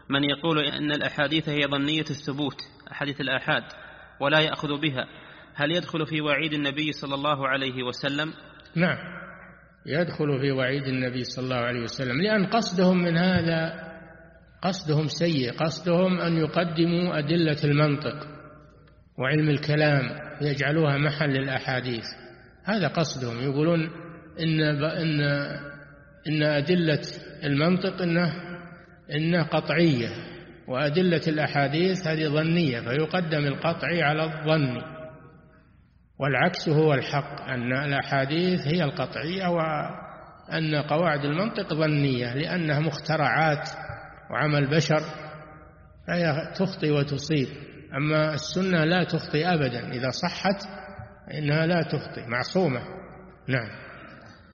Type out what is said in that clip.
من يقول أن الأحاديث هي ظنية الثبوت، أحاديث الآحاد، ولا يأخذ بها، هل يدخل في وعيد النبي صلى الله عليه وسلم؟ نعم، يدخل في وعيد النبي صلى الله عليه وسلم، لأن قصدهم من هذا قصدهم سيء، قصدهم أن يقدموا أدلة المنطق وعلم الكلام يجعلوها محل الأحاديث. هذا قصدهم، يقولون إن أدلة المنطق إنه قطعية، وأدلة الأحاديث هذه ظنية، فيقدم القطعي على الظني، والعكس هو الحق، أن الأحاديث هي القطعية وأن قواعد المنطق ظنية، لأنها مخترعات وعمل بشر، فهي تخطئ وتصيب. أما السنة لا تخطئ أبدا، إذا صحت إنها لا تخطئ، معصومة. نعم.